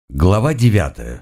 Глава 9.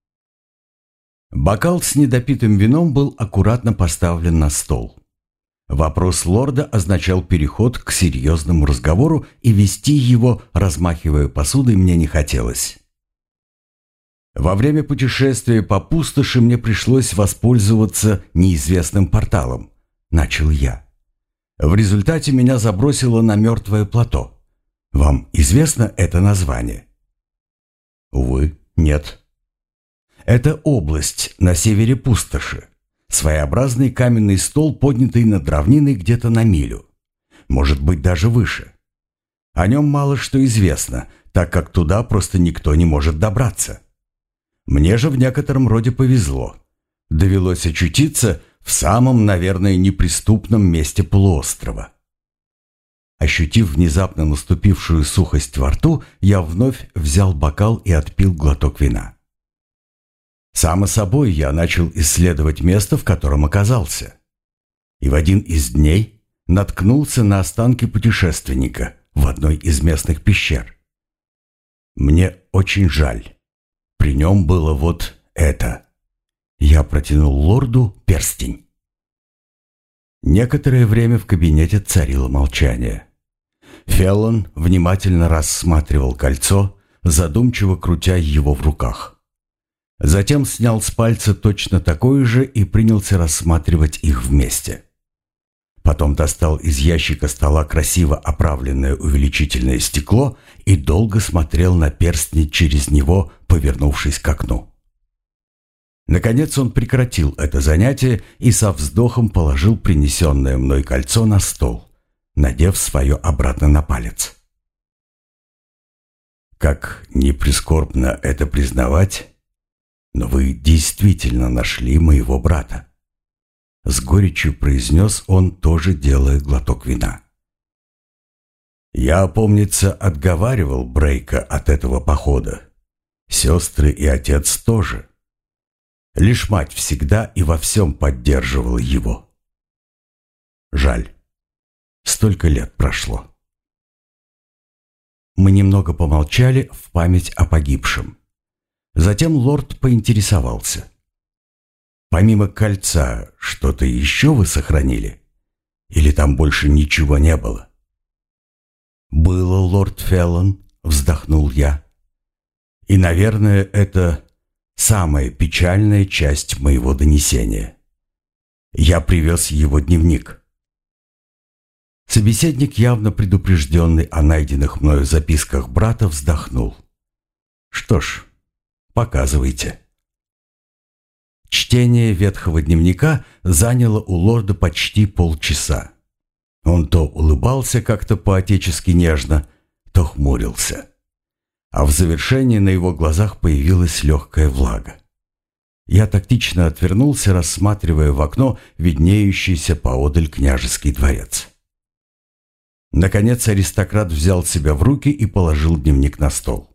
Бокал с недопитым вином был аккуратно поставлен на стол. Вопрос лорда означал переход к серьезному разговору, и вести его, размахивая посудой, мне не хотелось. Во время путешествия по пустоши мне пришлось воспользоваться неизвестным порталом, начал я. В результате меня забросило на мертвое плато. Вам известно это название? Увы, нет. Это область на севере пустоши. Своеобразный каменный стол, поднятый над равниной где-то на милю. Может быть, даже выше. О нем мало что известно, так как туда просто никто не может добраться. Мне же в некотором роде повезло. Довелось очутиться в самом, наверное, неприступном месте полуострова. Ощутив внезапно наступившую сухость во рту, я вновь взял бокал и отпил глоток вина. Само собой, я начал исследовать место, в котором оказался. И в один из дней наткнулся на останки путешественника в одной из местных пещер. Мне очень жаль. При нем было вот это. Я протянул лорду перстень. Некоторое время в кабинете царило молчание. Феллон внимательно рассматривал кольцо, задумчиво крутя его в руках. Затем снял с пальца точно такое же и принялся рассматривать их вместе. Потом достал из ящика стола красиво оправленное увеличительное стекло и долго смотрел на перстни через него, повернувшись к окну. Наконец он прекратил это занятие и со вздохом положил принесенное мной кольцо на стол, надев свое обратно на палец. Как ни прискорбно это признавать, но вы действительно нашли моего брата. С горечью произнес он, тоже делая глоток вина. Я, помнится, отговаривал Брейка от этого похода. Сестры и отец тоже. Лишь мать всегда и во всем поддерживала его. Жаль. Столько лет прошло. Мы немного помолчали в память о погибшем. Затем лорд поинтересовался. Помимо кольца, что-то еще вы сохранили? Или там больше ничего не было? Было, лорд Феллон, вздохнул я. И, наверное, это самая печальная часть моего донесения. Я привез его дневник. Собеседник, явно предупрежденный о найденных мною записках брата, вздохнул. Что ж, показывайте. Чтение ветхого дневника заняло у лорда почти полчаса. Он то улыбался как-то по-отечески нежно, то хмурился. А в завершении на его глазах появилась легкая влага. Я тактично отвернулся, рассматривая в окно виднеющийся поодаль княжеский дворец. Наконец аристократ взял себя в руки и положил дневник на стол.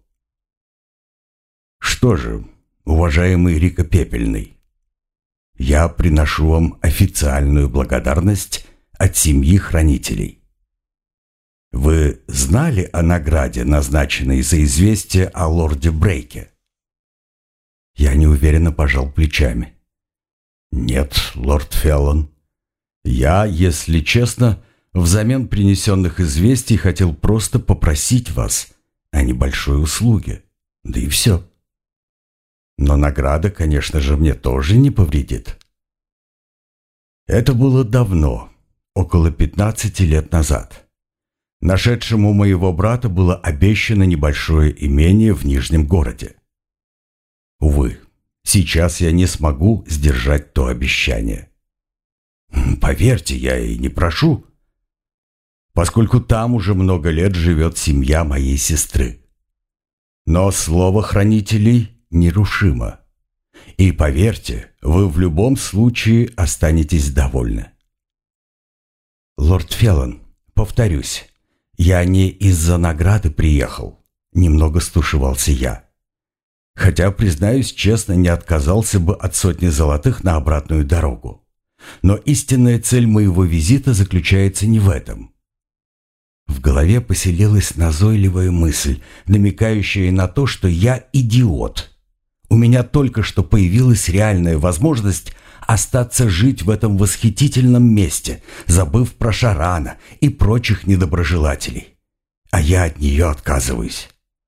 «Что же, уважаемый Рикопепельный, я приношу вам официальную благодарность от семьи хранителей. Вы знали о награде, назначенной за известие о лорде Брейке?» Я неуверенно пожал плечами. «Нет, лорд Феллон, я, если честно, взамен принесенных известий хотел просто попросить вас о небольшой услуге, да и все. Но награда, конечно же, мне тоже не повредит». Это было давно, около 15 лет назад. Нашедшему моего брата было обещано небольшое имение в Нижнем городе. Увы, сейчас я не смогу сдержать то обещание. Поверьте, я и не прошу, поскольку там уже много лет живет семья моей сестры. Но слово хранителей нерушимо. И поверьте, вы в любом случае останетесь довольны. Лорд Феллон, повторюсь, я не из-за награды приехал, немного стушевался я. Хотя, признаюсь честно, не отказался бы от сотни золотых на обратную дорогу. Но истинная цель моего визита заключается не в этом. В голове поселилась назойливая мысль, намекающая на то, что я идиот. У меня только что появилась реальная возможность остаться жить в этом восхитительном месте, забыв про Шарана и прочих недоброжелателей. А я от нее отказываюсь.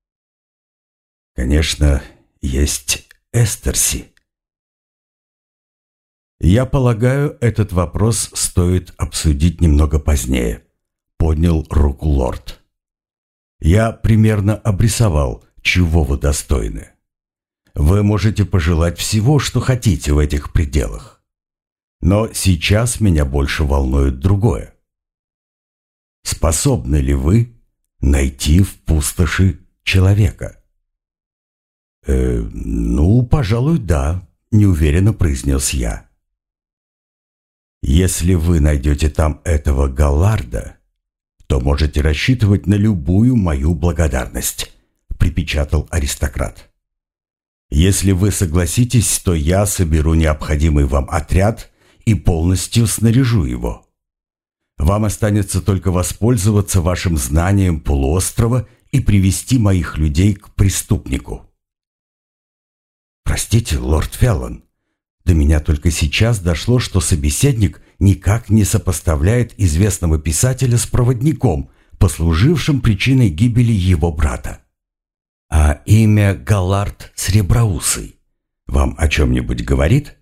Конечно, есть Эстерси. Я полагаю, этот вопрос стоит обсудить немного позднее. Поднял руку лорд. Я примерно обрисовал, чего вы достойны. Вы можете пожелать всего, что хотите в этих пределах. Но сейчас меня больше волнует другое. Способны ли вы найти в пустоши человека? Пожалуй, да, неуверенно произнес я. Если вы найдете там этого Галларда, то можете рассчитывать на любую мою благодарность, припечатал аристократ. Если вы согласитесь, то я соберу необходимый вам отряд и полностью снаряжу его. Вам останется только воспользоваться вашим знанием полуострова и привести моих людей к преступнику. Простите, лорд Феллон, до меня только сейчас дошло, что собеседник никак не сопоставляет известного писателя с проводником, послужившим причиной гибели его брата. А имя Галлард Среброусый вам о чем-нибудь говорит?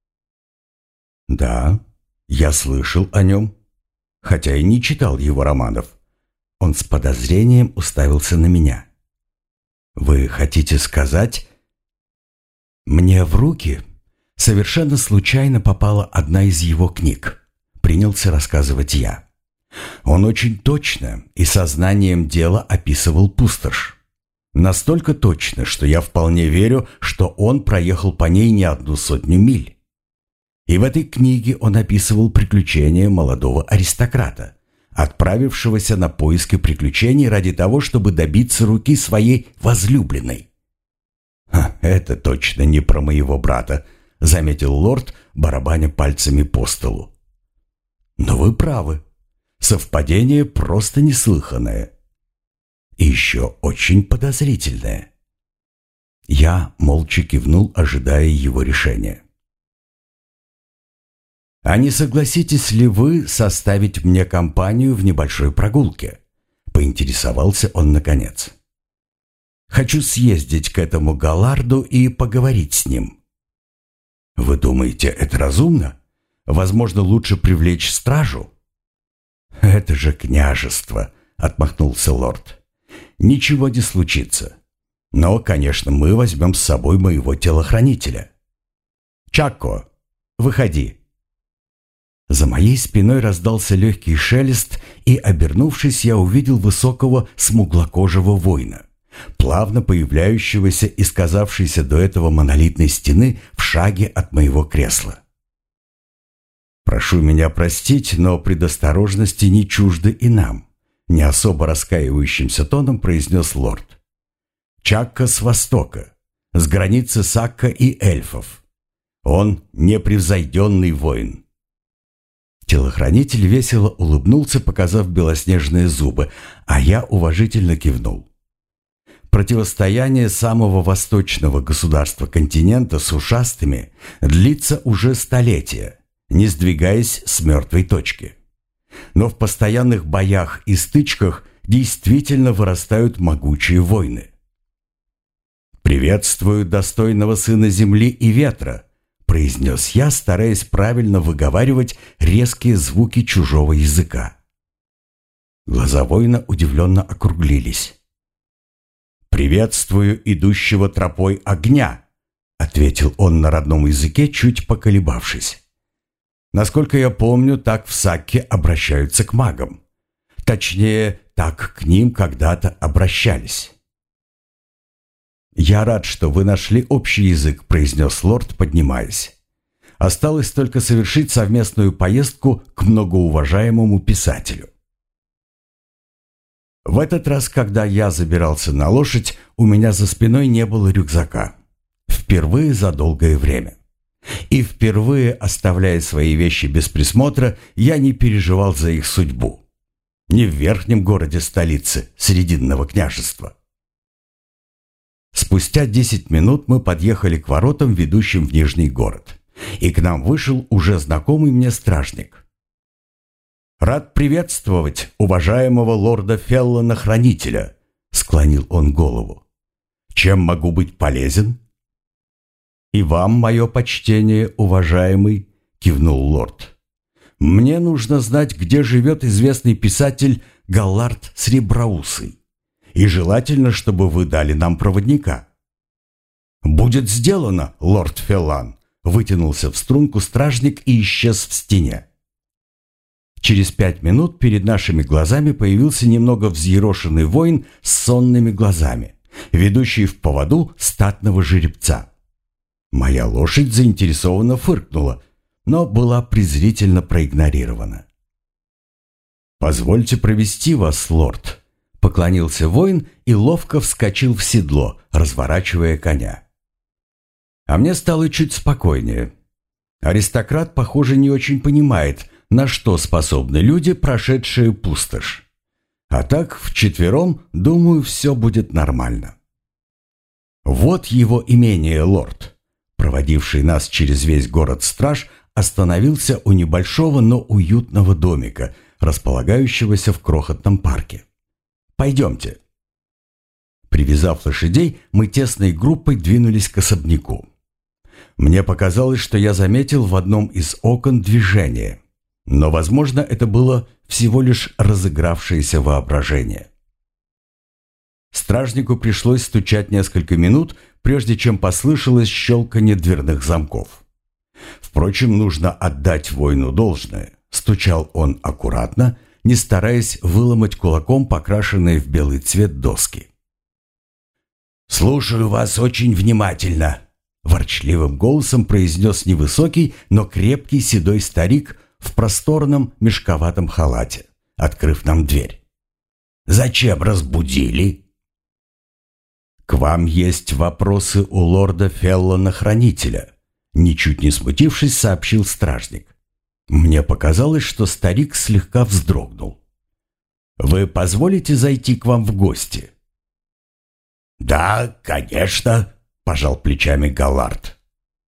Да, я слышал о нем, хотя и не читал его романов. Он с подозрением уставился на меня. Вы хотите сказать... Мне в руки совершенно случайно попала одна из его книг, принялся рассказывать я. Он очень точно и сознанием дела описывал пустошь. Настолько точно, что я вполне верю, что он проехал по ней не 100 миль. И в этой книге он описывал приключения молодого аристократа, отправившегося на поиски приключений ради того, чтобы добиться руки своей возлюбленной. «Это точно не про моего брата», — заметил лорд, барабаня пальцами по столу. «Но вы правы. Совпадение просто неслыханное. И еще очень подозрительное». Я молча кивнул, ожидая его решения. «А не согласитесь ли вы составить мне компанию в небольшой прогулке?» — поинтересовался он наконец. «Хочу съездить к этому Галларду и поговорить с ним». «Вы думаете, это разумно? Возможно, лучше привлечь стражу?» «Это же княжество», — отмахнулся лорд. «Ничего не случится. Но, конечно, мы возьмем с собой моего телохранителя. Чакко, выходи». За моей спиной раздался легкий шелест, и, обернувшись, я увидел высокого смуглокожего воина, плавно появляющегося из казавшейся до этого монолитной стены в шаге от моего кресла. «Прошу меня простить, но предосторожности не чужды и нам», не особо раскаивающимся тоном произнес лорд. «Чакка с востока, с границы Сакка и эльфов. Он непревзойденный воин». Телохранитель весело улыбнулся, показав белоснежные зубы, а я уважительно кивнул. Противостояние самого восточного государства континента с ушастыми длится уже столетия, не сдвигаясь с мертвой точки. Но в постоянных боях и стычках действительно вырастают могучие войны. «Приветствую достойного сына земли и ветра», произнес я, стараясь правильно выговаривать резкие звуки чужого языка. Глаза воина удивленно округлились. «Приветствую идущего тропой огня», — ответил он на родном языке, чуть поколебавшись. «Насколько я помню, так в Сакке обращаются к магам. Точнее, так к ним когда-то обращались». «Я рад, что вы нашли общий язык», — произнес лорд, поднимаясь. «Осталось только совершить совместную поездку к многоуважаемому писателю». В этот раз, когда я забирался на лошадь, у меня за спиной не было рюкзака. Впервые за долгое время. И впервые, оставляя свои вещи без присмотра, я не переживал за их судьбу. Не в верхнем городе столицы Срединного княжества. Спустя 10 минут мы подъехали к воротам, ведущим в Нижний город, и к нам вышел уже знакомый мне стражник. «Рад приветствовать уважаемого лорда Феллона-хранителя», — склонил он голову. «Чем могу быть полезен?» «И вам мое почтение, уважаемый», — кивнул лорд. «Мне нужно знать, где живет известный писатель Галлард Среброусый, и желательно, чтобы вы дали нам проводника». «Будет сделано, лорд Феллан», — вытянулся в струнку стражник и исчез в стене. Через 5 минут перед нашими глазами появился немного взъерошенный воин с сонными глазами, ведущий в поводу статного жеребца. Моя лошадь заинтересованно фыркнула, но была презрительно проигнорирована. «Позвольте провести вас, лорд», — поклонился воин и ловко вскочил в седло, разворачивая коня. А мне стало чуть спокойнее. Аристократ, похоже, не очень понимает, на что способны люди, прошедшие пустошь. А так, вчетвером, думаю, все будет нормально. «Вот его имение, лорд», — проводивший нас через весь город страж, остановился у небольшого, но уютного домика, располагающегося в крохотном парке. «Пойдемте». Привязав лошадей, мы тесной группой двинулись к особняку. Мне показалось, что я заметил в одном из окон движение, но, возможно, это было всего лишь разыгравшееся воображение. Стражнику пришлось стучать несколько минут, прежде чем послышалось щелканье дверных замков. Впрочем, нужно отдать воину должное. Стучал он аккуратно, не стараясь выломать кулаком покрашенные в белый цвет доски. «Слушаю вас очень внимательно», — ворчливым голосом произнес невысокий, но крепкий седой старик в просторном мешковатом халате, открыв нам дверь. «Зачем разбудили?» «К вам есть вопросы у лорда Феллона-хранителя», — ничуть не смутившись, сообщил стражник. Мне показалось, что старик слегка вздрогнул. «Вы позволите зайти к вам в гости?» «Да, конечно», — пожал плечами Галлард.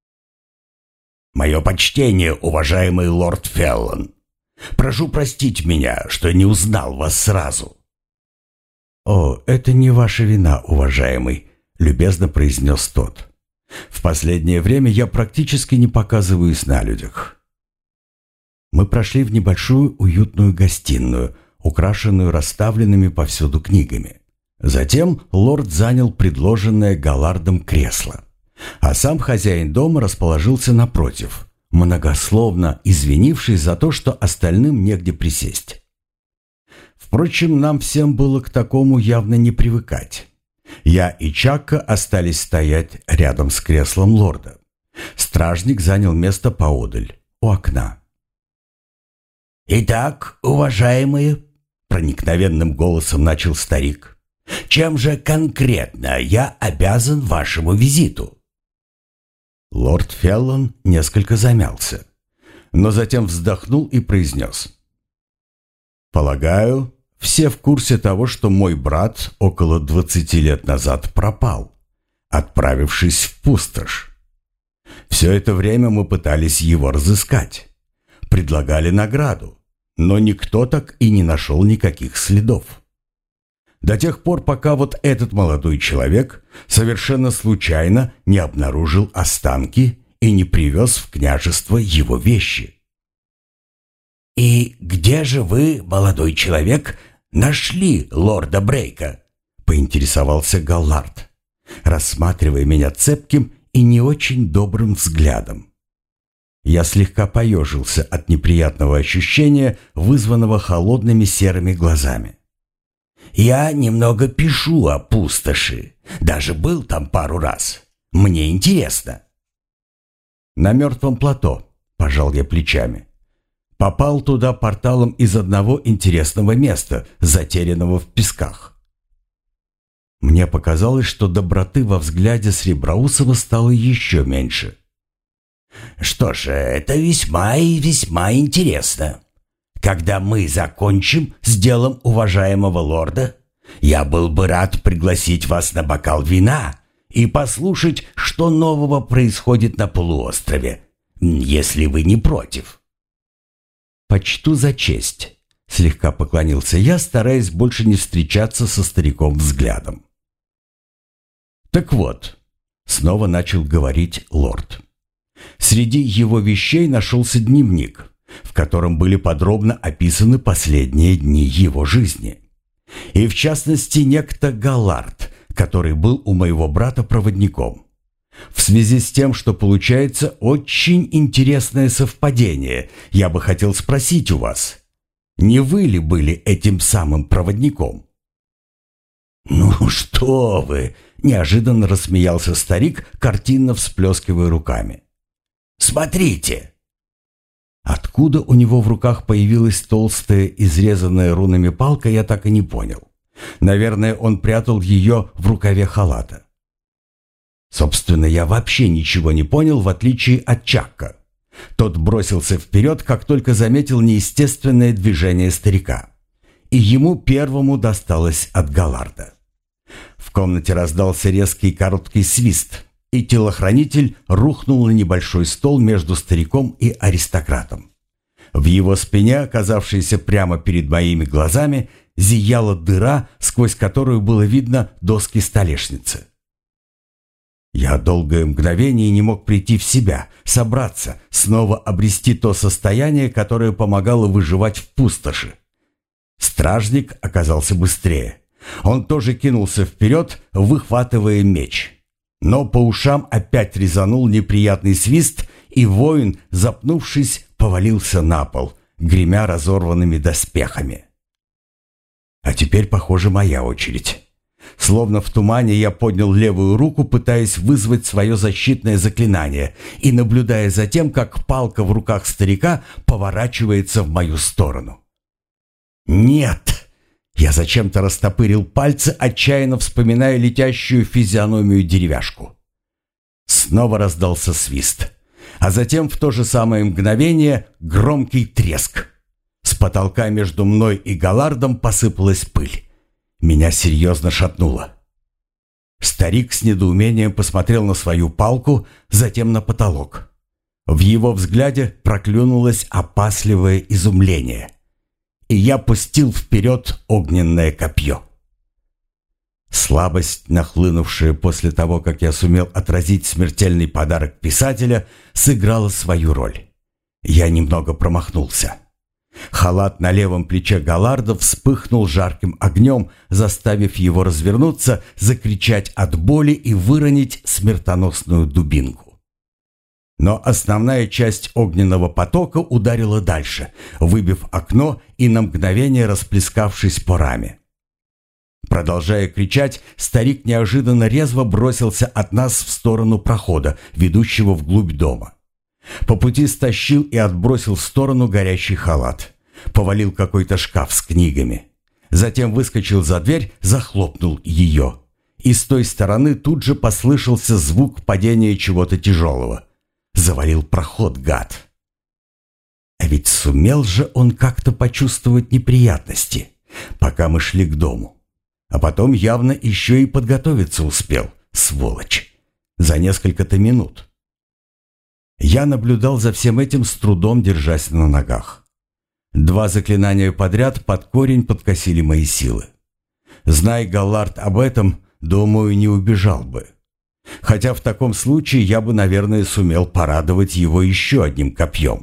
«Мое почтение, уважаемый лорд Феллон. Прошу простить меня, что не узнал вас сразу». «О, это не ваша вина, уважаемый», — любезно произнес тот. «В последнее время я практически не показываюсь на людях». Мы прошли в небольшую уютную гостиную, украшенную расставленными повсюду книгами. Затем лорд занял предложенное Галлардом кресло, а сам хозяин дома расположился напротив, многословно извинившись за то, что остальным негде присесть. Впрочем, нам всем было к такому явно не привыкать. Я и Чакка остались стоять рядом с креслом лорда. Стражник занял место поодаль, у окна. «Итак, уважаемые», — проникновенным голосом начал старик, «чем же конкретно я обязан вашему визиту?» Лорд Феллон несколько замялся, но затем вздохнул и произнес. «Полагаю, все в курсе того, что мой брат около 20 лет назад пропал, отправившись в пустошь. Все это время мы пытались его разыскать, предлагали награду, но никто так и не нашел никаких следов. До тех пор, пока вот этот молодой человек совершенно случайно не обнаружил останки и не привез в княжество его вещи». «И где же вы, молодой человек, нашли лорда Брейка?» — поинтересовался Галлард, рассматривая меня цепким и не очень добрым взглядом. Я слегка поежился от неприятного ощущения, вызванного холодными серыми глазами. «Я немного пишу о пустоши. Даже был там пару раз. Мне интересно». «На мертвом плато», — пожал я плечами. «Попал туда порталом из одного интересного места, затерянного в песках». Мне показалось, что доброты во взгляде Среброусова стало еще меньше. «Что ж, это весьма и весьма интересно. Когда мы закончим с делом уважаемого лорда, я был бы рад пригласить вас на бокал вина и послушать, что нового происходит на полуострове, если вы не против». «Почту за честь», — слегка поклонился я, стараясь больше не встречаться со стариком взглядом. «Так вот», — снова начал говорить лорд, — «среди его вещей нашелся дневник, в котором были подробно описаны последние дни его жизни. И в частности некто Галлард, который был у моего брата проводником. В связи с тем, что получается очень интересное совпадение, я бы хотел спросить у вас, не вы ли были этим самым проводником?» «Ну что вы!» — неожиданно рассмеялся старик, картинно всплескивая руками. «Смотрите!» Откуда у него в руках появилась толстая, изрезанная рунами палка, я так и не понял. Наверное, он прятал ее в рукаве халата. Собственно, я вообще ничего не понял, в отличие от Чакка. Тот бросился вперед, как только заметил неестественное движение старика. И ему первому досталось от Галларда. В комнате раздался резкий короткий свист, и телохранитель рухнул на небольшой стол между стариком и аристократом. В его спине, оказавшейся прямо перед моими глазами, зияла дыра, сквозь которую было видно доски столешницы. Я долгое мгновение не мог прийти в себя, собраться, снова обрести то состояние, которое помогало выживать в пустоши. Стражник оказался быстрее. Он тоже кинулся вперед, выхватывая меч. Но по ушам опять резанул неприятный свист, и воин, запнувшись, повалился на пол, гремя разорванными доспехами. А теперь, похоже, моя очередь. Словно в тумане я поднял левую руку, пытаясь вызвать свое защитное заклинание и наблюдая за тем, как палка в руках старика поворачивается в мою сторону. «Нет!» Я зачем-то растопырил пальцы, отчаянно вспоминая летящую физиономию деревяшку. Снова раздался свист, а затем в то же самое мгновение громкий треск. С потолка между мной и Галлардом посыпалась пыль. Меня серьезно шатнуло. Старик с недоумением посмотрел на свою палку, затем на потолок. В его взгляде проклюнулось опасливое изумление. И я пустил вперед огненное копье. Слабость, нахлынувшая после того, как я сумел отразить смертельный подарок писателя, сыграла свою роль. Я немного промахнулся. Халат на левом плече Галларда вспыхнул жарким огнем, заставив его развернуться, закричать от боли и выронить смертоносную дубинку. Но основная часть огненного потока ударила дальше, выбив окно и на мгновение расплескавшись по раме. Продолжая кричать, старик неожиданно резво бросился от нас в сторону прохода, ведущего вглубь дома. По пути стащил и отбросил в сторону горящий халат. Повалил какой-то шкаф с книгами. Затем выскочил за дверь, захлопнул ее. И с той стороны тут же послышался звук падения чего-то тяжелого. Завалил проход, гад. А ведь сумел же он как-то почувствовать неприятности, пока мы шли к дому. А потом явно еще и подготовиться успел, сволочь, за несколько-то минут. Я наблюдал за всем этим, с трудом держась на ногах. 2 заклинания подряд под корень подкосили мои силы. Зная Галлард об этом, думаю, не убежал бы. Хотя в таком случае я бы, наверное, сумел порадовать его еще одним копьем.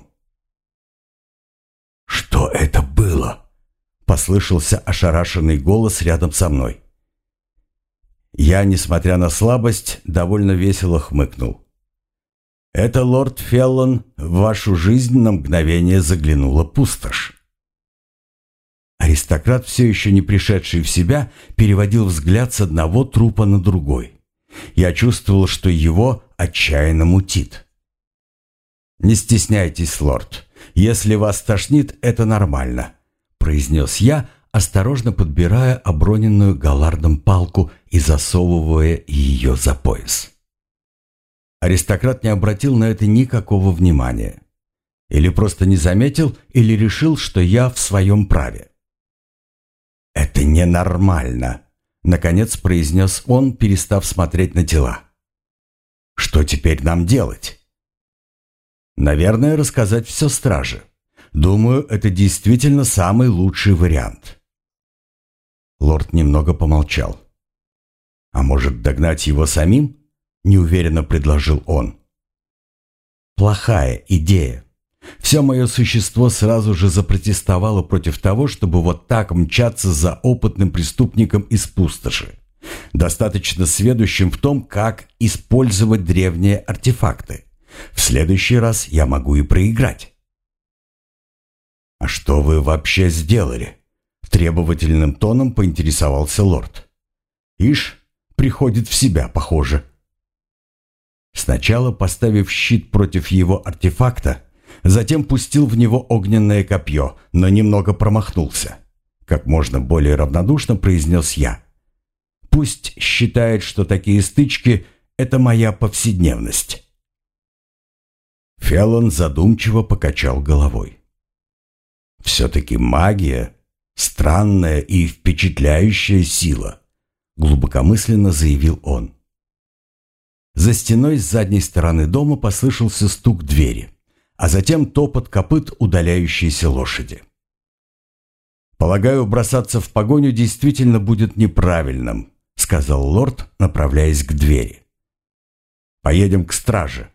«Что это было?» — послышался ошарашенный голос рядом со мной. Я, несмотря на слабость, довольно весело хмыкнул. «Это, лорд Феллон, в вашу жизнь на мгновение заглянула пустошь». Аристократ, все еще не пришедший в себя, переводил взгляд с одного трупа на другой. Я чувствовал, что его отчаянно мутит. «Не стесняйтесь, лорд. Если вас тошнит, это нормально», — произнес я, осторожно подбирая оброненную Галлардом палку и засовывая ее за пояс. Аристократ не обратил на это никакого внимания. Или просто не заметил, или решил, что я в своем праве. «Это ненормально», — наконец произнес он, перестав смотреть на тела. «Что теперь нам делать?» «Наверное, рассказать все страже. Думаю, это действительно самый лучший вариант». Лорд немного помолчал. «А может, догнать его самим?» — неуверенно предложил он. «Плохая идея. Все мое существо сразу же запротестовало против того, чтобы вот так мчаться за опытным преступником из пустоши, достаточно сведущим в том, как использовать древние артефакты. В следующий раз я могу и проиграть». «А что вы вообще сделали?» — требовательным тоном поинтересовался лорд. «Ишь, приходит в себя, похоже». Сначала поставив щит против его артефакта, затем пустил в него огненное копье, но немного промахнулся. Как можно более равнодушно произнес я. «Пусть считает, что такие стычки — это моя повседневность». Феллон задумчиво покачал головой. «Все-таки магия — странная и впечатляющая сила», — глубокомысленно заявил он. За стеной с задней стороны дома послышался стук двери, а затем топот копыт удаляющейся лошади. «Полагаю, бросаться в погоню действительно будет неправильным», — сказал лорд, направляясь к двери. «Поедем к страже».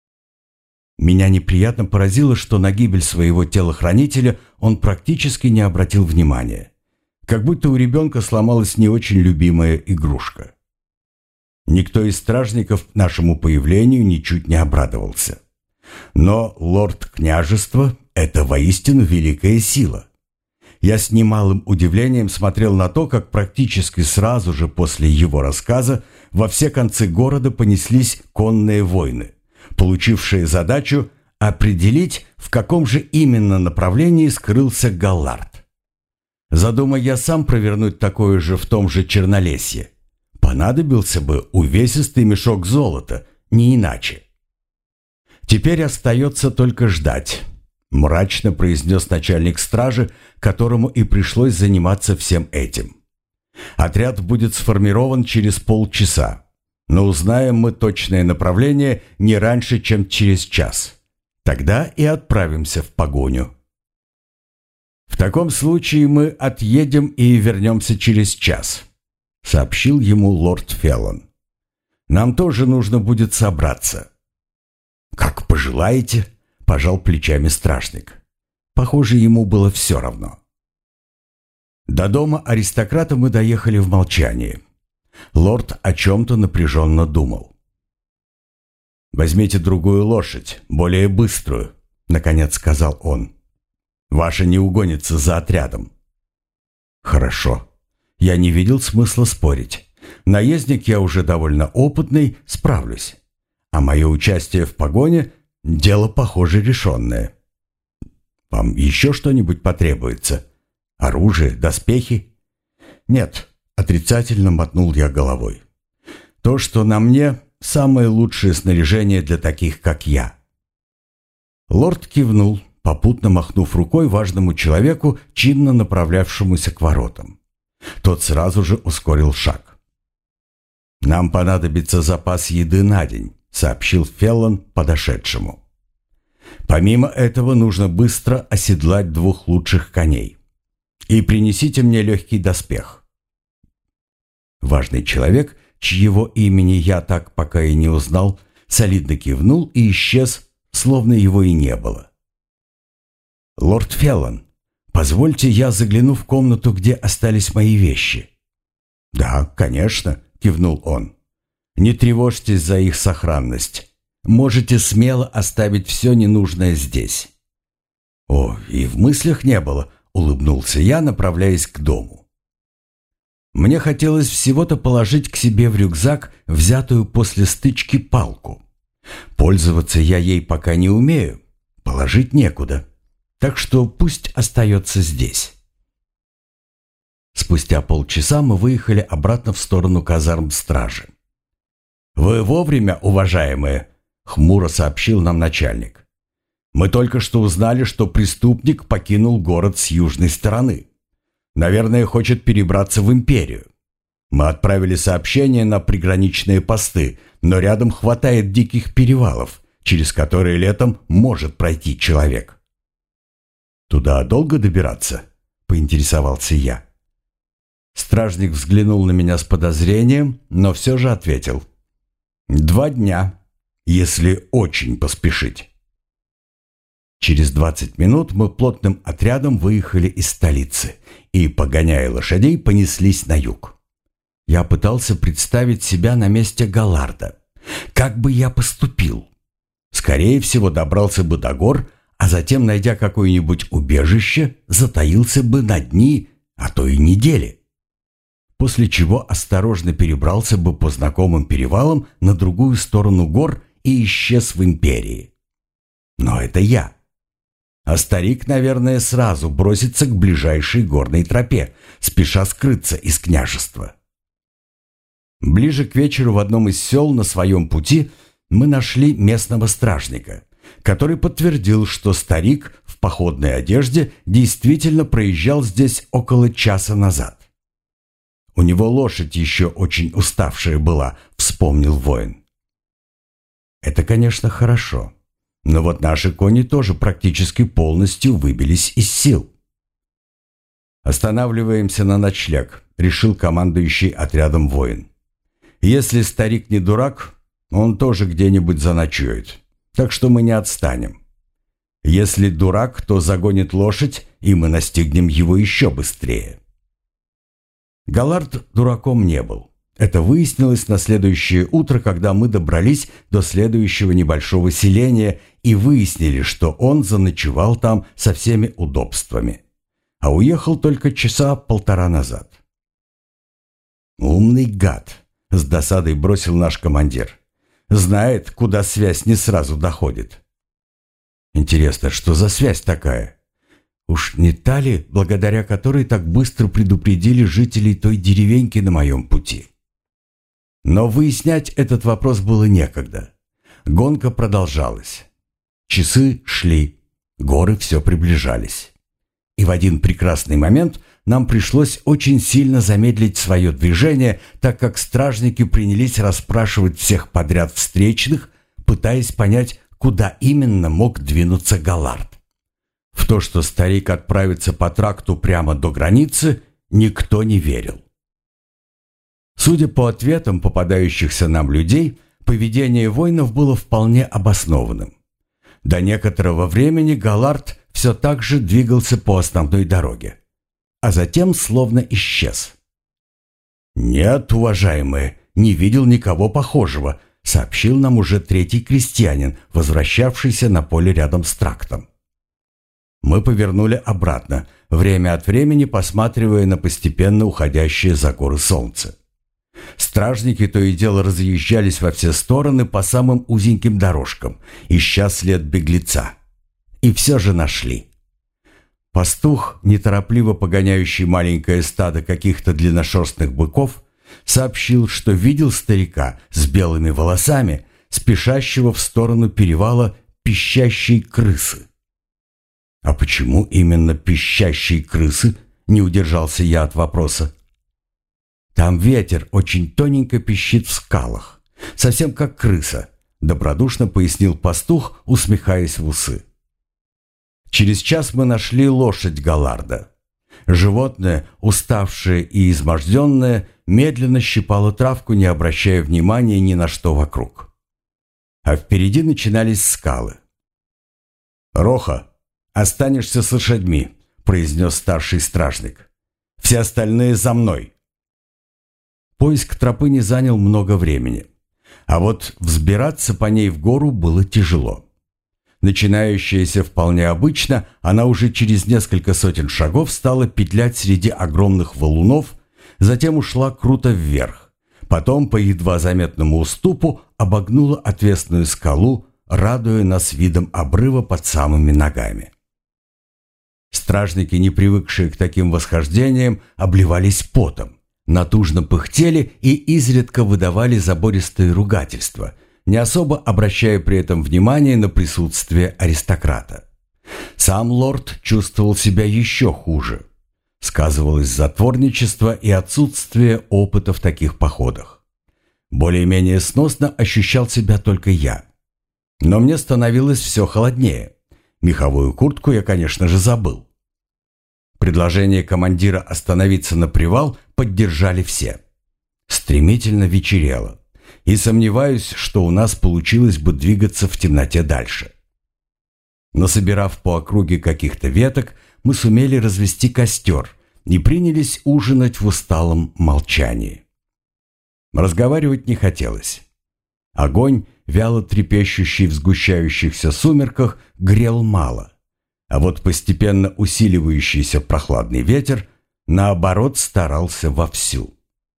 Меня неприятно поразило, что на гибель своего телохранителя он практически не обратил внимания, как будто у ребенка сломалась не очень любимая игрушка. Никто из стражников нашему появлению ничуть не обрадовался. Но лорд княжества — это воистину великая сила. Я с немалым удивлением смотрел на то, как практически сразу же после его рассказа во все концы города понеслись конные войны, получившие задачу определить, в каком же именно направлении скрылся Галлард. Задумай я сам провернуть такое же в том же Чернолесье, понадобился бы увесистый мешок золота, не иначе. «Теперь остается только ждать», — мрачно произнес начальник стражи, которому и пришлось заниматься всем этим. «Отряд будет сформирован через полчаса, но узнаем мы точное направление не раньше, чем через час. Тогда и отправимся в погоню». «В таком случае мы отъедем и вернемся через час», — сообщил ему лорд Феллон. «Нам тоже нужно будет собраться». «Как пожелаете», — пожал плечами стражник. Похоже, ему было все равно. До дома аристократа мы доехали в молчании. Лорд о чем-то напряженно думал. «Возьмите другую лошадь, более быструю», — наконец сказал он. «Ваша не угонится за отрядом». «Хорошо». Я не видел смысла спорить. Наездник я уже довольно опытный, справлюсь. А мое участие в погоне – дело, похоже, решенное. Вам еще что-нибудь потребуется? Оружие, доспехи? Нет, отрицательно мотнул я головой. То, что на мне – самое лучшее снаряжение для таких, как я. Лорд кивнул, попутно махнув рукой важному человеку, чинно направлявшемуся к воротам. Тот сразу же ускорил шаг. «Нам понадобится запас еды на день», — сообщил Феллон подошедшему. «Помимо этого нужно быстро оседлать 2 лучших коней. И принесите мне легкий доспех». Важный человек, чьего имени я так пока и не узнал, солидно кивнул и исчез, словно его и не было. «Лорд Феллон, позвольте, я загляну в комнату, где остались мои вещи». «Да, конечно», — кивнул он. «Не тревожьтесь за их сохранность. Можете смело оставить все ненужное здесь». «О, и в мыслях не было», — улыбнулся я, направляясь к дому. Мне хотелось всего-то положить к себе в рюкзак взятую после стычки палку. Пользоваться я ей пока не умею, положить некуда. Так что пусть остается здесь. Спустя полчаса мы выехали обратно в сторону казарм стражи. «Вы вовремя, уважаемые», — хмуро сообщил нам начальник. Мы только что узнали, что преступник покинул город с южной стороны. Наверное, хочет перебраться в империю. Мы отправили сообщение на приграничные посты, но рядом хватает диких перевалов, через которые летом может пройти человек. «Туда долго добираться?» – поинтересовался я. Стражник взглянул на меня с подозрением, но все же ответил: 2 дня, если очень поспешить. Через 20 минут мы плотным отрядом выехали из столицы и, погоняя лошадей, понеслись на юг. Я пытался представить себя на месте Галларда. Как бы я поступил? Скорее всего, добрался бы до гор, а затем, найдя какое-нибудь убежище, затаился бы на дни, а то и недели. После чего осторожно перебрался бы по знакомым перевалам на другую сторону гор и исчез в империи. Но это я. А старик, наверное, сразу бросится к ближайшей горной тропе, спеша скрыться из княжества. Ближе к вечеру в одном из сел на своем пути мы нашли местного стражника, который подтвердил, что старик в походной одежде действительно проезжал здесь около часа назад. У него лошадь еще очень уставшая была, вспомнил воин. Это, конечно, хорошо, но вот наши кони тоже практически полностью выбились из сил. «Останавливаемся на ночлег», — решил командующий отрядом воин. «Если старик не дурак, он тоже где-нибудь заночует, так что мы не отстанем. Если дурак, то загонит лошадь, и мы настигнем его еще быстрее». Галлард дураком не был. Это выяснилось на следующее утро, когда мы добрались до следующего небольшого селения и выяснили, что он заночевал там со всеми удобствами, а уехал только часа 1,5 назад. «Умный гад», — с досадой бросил наш командир. «Знает, куда связь не сразу доходит». Интересно, что за связь такая? Уж не та ли, благодаря которой так быстро предупредили жителей той деревеньки на моем пути? Но выяснять этот вопрос было некогда. Гонка продолжалась. Часы шли, горы все приближались. И в один прекрасный момент нам пришлось очень сильно замедлить свое движение, так как стражники принялись расспрашивать всех подряд встречных, пытаясь понять, куда именно мог двинуться Галлард. В то, что старик отправится по тракту прямо до границы, никто не верил. Судя по ответам попадающихся нам людей, поведение воинов было вполне обоснованным. До некоторого времени Галлард все так же двигался по основной дороге, а затем словно исчез. «Нет, уважаемые, не видел никого похожего», сообщил нам уже 3-й крестьянин, возвращавшийся на поле рядом с трактом. Мы повернули обратно, время от времени посматривая на постепенно уходящее за горы солнце. Стражники то и дело разъезжались во все стороны по самым узеньким дорожкам, ища след беглеца. И все же нашли. Пастух, неторопливо погоняющий маленькое стадо каких-то длинношерстных быков, сообщил, что видел старика с белыми волосами, спешащего в сторону перевала пищащей крысы. «А почему именно пищащие крысы?» — не удержался я от вопроса. «Там ветер очень тоненько пищит в скалах, совсем как крыса», — добродушно пояснил пастух, усмехаясь в усы. Через час мы нашли лошадь Галларда. Животное, уставшее и изможденное, медленно щипало травку, не обращая внимания ни на что вокруг. А впереди начинались скалы. «Роха, останешься с лошадьми», — произнес старший стражник. «Все остальные за мной». Поиск тропы не занял много времени, а вот взбираться по ней в гору было тяжело. Начинающаяся вполне обычно, она уже через несколько сотен шагов стала петлять среди огромных валунов, затем ушла круто вверх, потом по едва заметному уступу обогнула отвесную скалу, радуя нас видом обрыва под самыми ногами. Стражники, не привыкшие к таким восхождениям, обливались потом, натужно пыхтели и изредка выдавали забористые ругательства, не особо обращая при этом внимание на присутствие аристократа. Сам лорд чувствовал себя еще хуже. Сказывалось затворничество и отсутствие опыта в таких походах. Более-менее сносно ощущал себя только я. Но мне становилось все холоднее. Меховую куртку я, конечно же, забыл. Предложение командира остановиться на привал поддержали все. Стремительно вечерело. И сомневаюсь, что у нас получилось бы двигаться в темноте дальше. Насобирав по округе каких-то веток, мы сумели развести костер и принялись ужинать в усталом молчании. Разговаривать не хотелось. Огонь, вяло трепещущий в сгущающихся сумерках, грел мало, а вот постепенно усиливающийся прохладный ветер, наоборот, старался вовсю.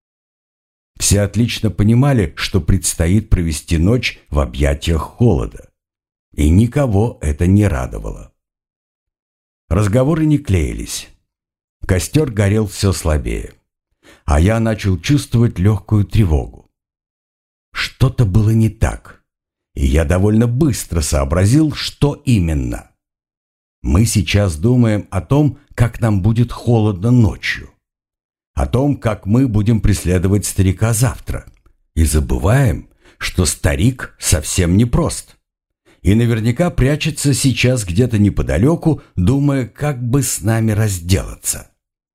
Все отлично понимали, что предстоит провести ночь в объятиях холода, и никого это не радовало. Разговоры не клеились. Костер горел все слабее, а я начал чувствовать легкую тревогу. Что-то было не так, и я довольно быстро сообразил, что именно. Мы сейчас думаем о том, как нам будет холодно ночью, о том, как мы будем преследовать старика завтра, и забываем, что старик совсем непрост. И наверняка прячется сейчас где-то неподалеку, думая, как бы с нами разделаться.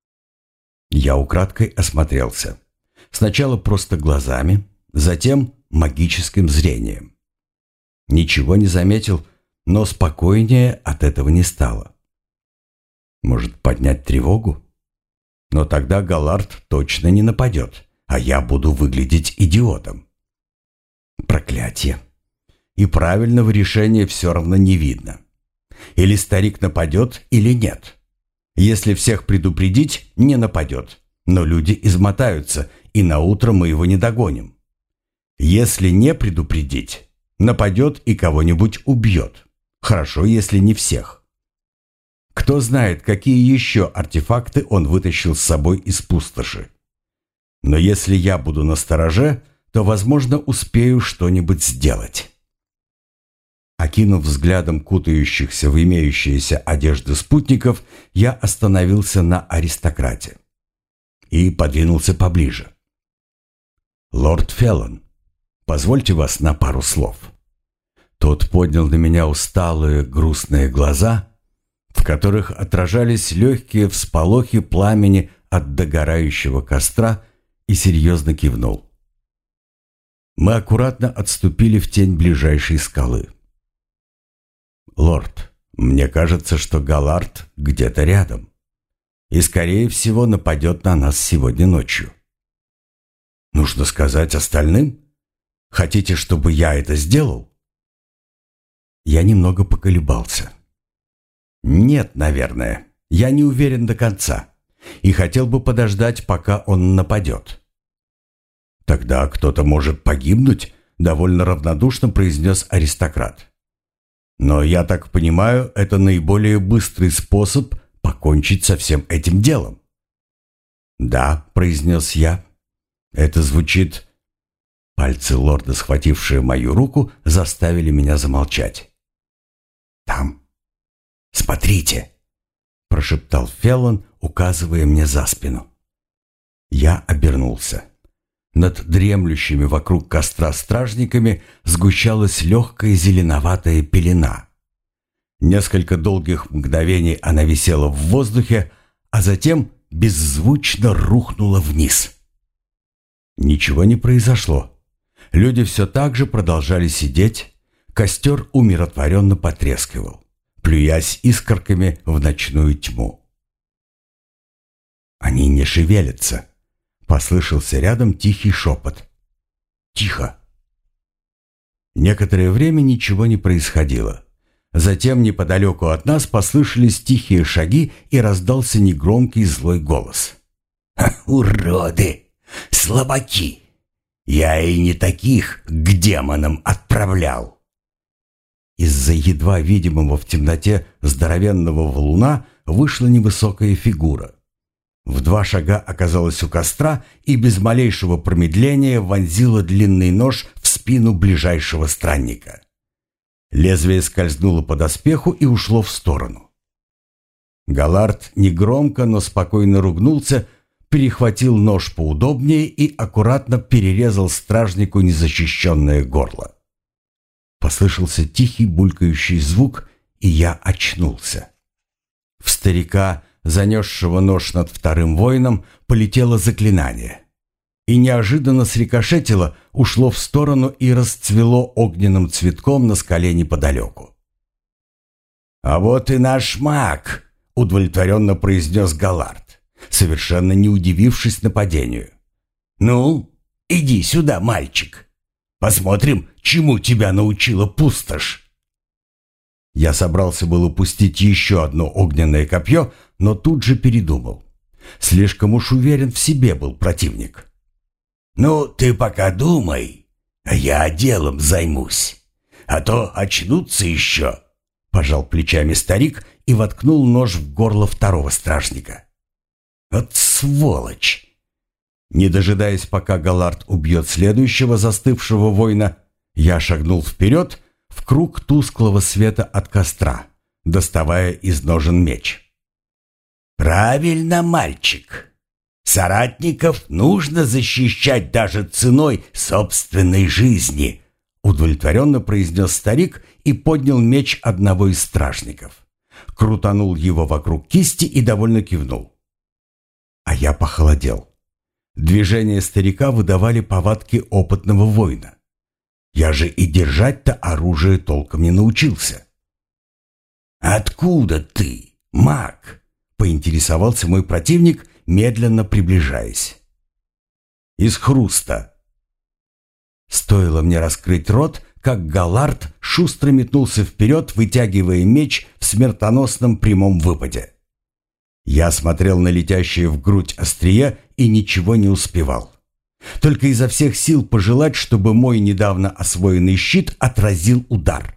Я украдкой осмотрелся. Сначала просто глазами, затем магическим зрением. Ничего не заметил, но спокойнее от этого не стало. Может, поднять тревогу? Но тогда Галард точно не нападет, а я буду выглядеть идиотом. Проклятие! И правильного решения все равно не видно. Или старик нападет, или нет. Если всех предупредить, не нападет, но люди измотаются, и наутро мы его не догоним. Если не предупредить, нападет и кого-нибудь убьет. Хорошо, если не всех. Кто знает, какие еще артефакты он вытащил с собой из пустоши. Но если я буду настороже, то, возможно, успею что-нибудь сделать. Окинув взглядом кутающихся в имеющиеся одежды спутников, я остановился на аристократе и подвинулся поближе. «Лорд Феллон, позвольте вас на пару слов». Тот поднял на меня усталые, грустные глаза, в которых отражались легкие всполохи пламени от догорающего костра, и серьезно кивнул. Мы аккуратно отступили в тень ближайшей скалы. «Лорд, мне кажется, что Галард где-то рядом и, скорее всего, нападет на нас сегодня ночью». «Нужно сказать остальным? Хотите, чтобы я это сделал?» Я немного поколебался. «Нет, наверное. Я не уверен до конца и хотел бы подождать, пока он нападет». «Тогда кто-то может погибнуть», — довольно равнодушно произнес аристократ. «Но я так понимаю, это наиболее быстрый способ покончить со всем этим делом». «Да», — произнес я. «Это звучит...» Пальцы лорда, схватившие мою руку, заставили меня замолчать. «Там. Смотрите», — прошептал Феллон, указывая мне за спину. Я обернулся. Над дремлющими вокруг костра стражниками сгущалась легкая зеленоватая пелена. Несколько долгих мгновений она висела в воздухе, а затем беззвучно рухнула вниз. Ничего не произошло. Люди все так же продолжали сидеть, костер умиротворенно потрескивал, плюясь искорками в ночную тьму. «Они не шевелятся», — послышался рядом тихий шепот. «Тихо». Некоторое время ничего не происходило. Затем неподалеку от нас послышались тихие шаги и раздался негромкий злой голос. «Уроды! Слабаки! Я и не таких к демонам отправлял!» Из-за едва видимого в темноте здоровенного валуна вышла невысокая фигура. В 2 шага оказалась у костра и без малейшего промедления вонзила длинный нож в спину ближайшего странника. Лезвие скользнуло по доспеху и ушло в сторону. Галард негромко, но спокойно ругнулся, перехватил нож поудобнее и аккуратно перерезал стражнику незащищенное горло. Послышался тихий булькающий звук, и я очнулся. В старика, занесшего нож над вторым воином, полетело заклинание. И неожиданно срикошетило, ушло в сторону и расцвело огненным цветком на скале неподалеку. «А вот и наш маг!» — удовлетворенно произнес Галард, совершенно не удивившись нападению. «Ну, иди сюда, мальчик. Посмотрим, чему тебя научила пустошь». Я собрался было пустить еще одно огненное копье, но тут же передумал. Слишком уж уверен в себе был противник. «Ну, ты пока думай, а я делом займусь. А то очнутся еще», — пожал плечами старик и воткнул нож в горло второго стражника. «Вот сволочь!» Не дожидаясь, пока Галард убьет следующего застывшего воина, я шагнул вперед в круг тусклого света от костра, доставая из ножен меч. «Правильно, мальчик. Соратников нужно защищать даже ценой собственной жизни», удовлетворенно произнес старик и поднял меч одного из стражников. Крутанул его вокруг кисти и довольно кивнул. А я похолодел. Движения старика выдавали повадки опытного воина. Я же и держать-то оружие толком не научился. «Откуда ты, маг?» — поинтересовался мой противник, медленно приближаясь. «Из Хруста». Стоило мне раскрыть рот, как Галард шустро метнулся вперед, вытягивая меч в смертоносном прямом выпаде. Я смотрел на летящее в грудь острие и ничего не успевал. Только изо всех сил пожелать, чтобы мой недавно освоенный щит отразил удар.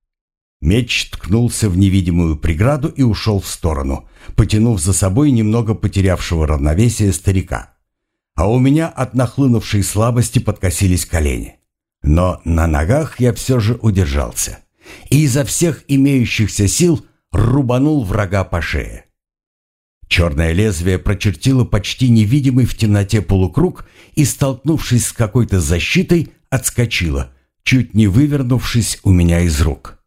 Меч ткнулся в невидимую преграду и ушел в сторону, потянув за собой немного потерявшего равновесие старика. А у меня от нахлынувшей слабости подкосились колени. Но на ногах я все же удержался и изо всех имеющихся сил рубанул врага по шее. Черное лезвие прочертило почти невидимый в темноте полукруг и, столкнувшись с какой-то защитой, отскочило, чуть не вывернувшись у меня из рук.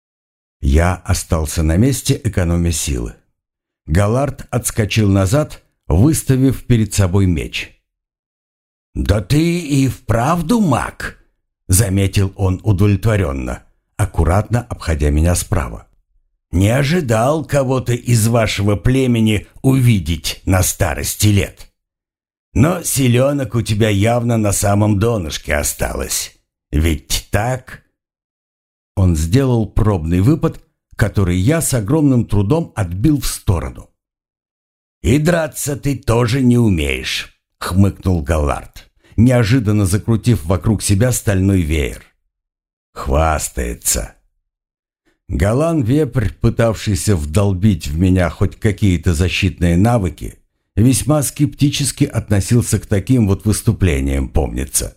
Я остался на месте, экономя силы. Галард отскочил назад, выставив перед собой меч. «Да ты и вправду маг!» — заметил он удовлетворенно, аккуратно обходя меня справа. «Не ожидал кого-то из вашего племени увидеть на старости лет. Но селенок у тебя явно на самом донышке осталось. Ведь так?» Он сделал пробный выпад, который я с огромным трудом отбил в сторону. «И драться ты тоже не умеешь», — хмыкнул Галард, неожиданно закрутив вокруг себя стальной веер. «Хвастается». Галан-вепрь, пытавшийся вдолбить в меня хоть какие-то защитные навыки, весьма скептически относился к таким вот выступлениям, помнится.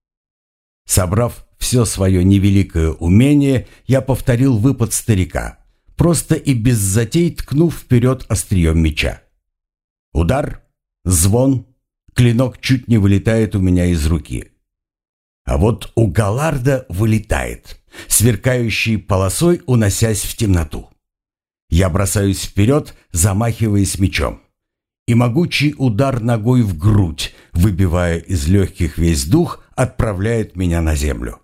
Собрав все свое невеликое умение, я повторил выпад старика, просто и без затей ткнув вперед острием меча. Удар, звон, клинок чуть не вылетает у меня из руки. А вот у Галарда вылетает, сверкающей полосой уносясь в темноту. Я бросаюсь вперед, замахиваясь мечом. И могучий удар ногой в грудь, выбивая из легких весь дух, отправляет меня на землю.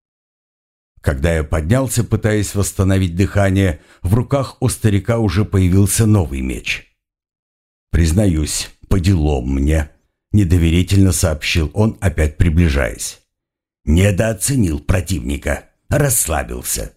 Когда я поднялся, пытаясь восстановить дыхание, в руках у старика уже появился новый меч. «Признаюсь, по делам мне», — недоверительно сообщил он, опять приближаясь. «Недооценил противника, расслабился».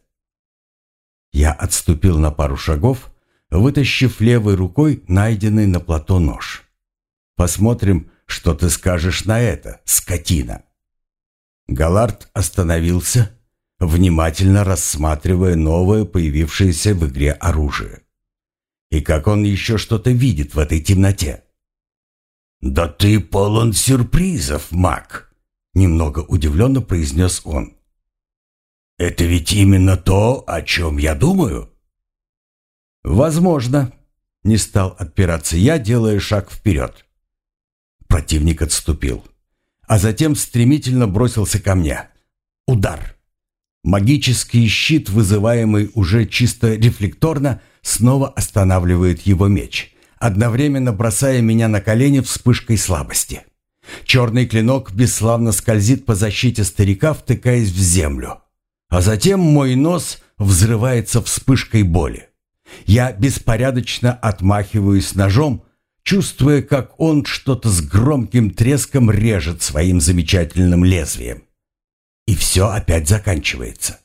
Я отступил на пару шагов, вытащив левой рукой найденный на плато нож. «Посмотрим, что ты скажешь на это, скотина». Галард остановился, внимательно рассматривая новое появившееся в игре оружие. И как он еще что-то видит в этой темноте. «Да ты полон сюрпризов, маг. немного удивленно произнес он. «Это ведь именно то, о чем я думаю?» «Возможно», — не стал отпираться я, делая шаг вперед. Противник отступил, а затем стремительно бросился ко мне. Удар. Магический щит, вызываемый уже чисто рефлекторно, снова останавливает его меч, одновременно бросая меня на колени вспышкой слабости. Черный клинок бесславно скользит по защите старика, втыкаясь в землю. А затем мой нос взрывается вспышкой боли. Я беспорядочно отмахиваюсь ножом, чувствуя, как он что-то с громким треском режет своим замечательным лезвием. И все опять заканчивается.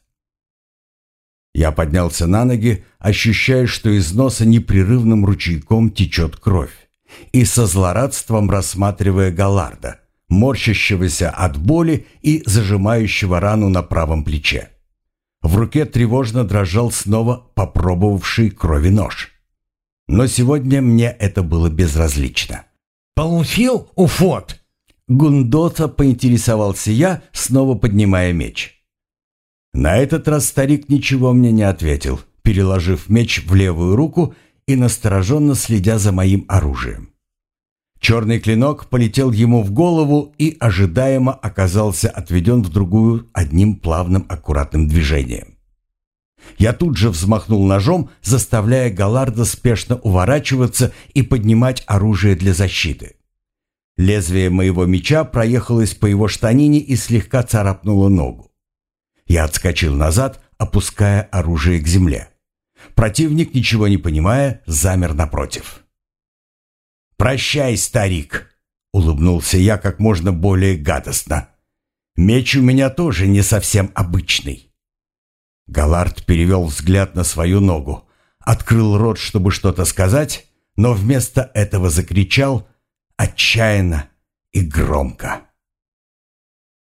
Я поднялся на ноги, ощущая, что из носа непрерывным ручейком течет кровь, и со злорадством рассматривая Галларда, морщащегося от боли и зажимающего рану на правом плече. В руке тревожно дрожал снова попробовавший крови нож. Но сегодня мне это было безразлично. «Получил, Уфот?» Гундота поинтересовался я, снова поднимая меч. На этот раз старик ничего мне не ответил, переложив меч в левую руку и настороженно следя за моим оружием. Черный клинок полетел ему в голову и ожидаемо оказался отведен в другую одним плавным аккуратным движением. Я тут же взмахнул ножом, заставляя Галларда спешно уворачиваться и поднимать оружие для защиты. Лезвие моего меча проехалось по его штанине и слегка царапнуло ногу. Я отскочил назад, опуская оружие к земле. Противник, ничего не понимая, замер напротив. «Прощай, старик!» — улыбнулся я как можно более гадостно. «Меч у меня тоже не совсем обычный». Галлард перевел взгляд на свою ногу, открыл рот, чтобы что-то сказать, но вместо этого закричал отчаянно и громко.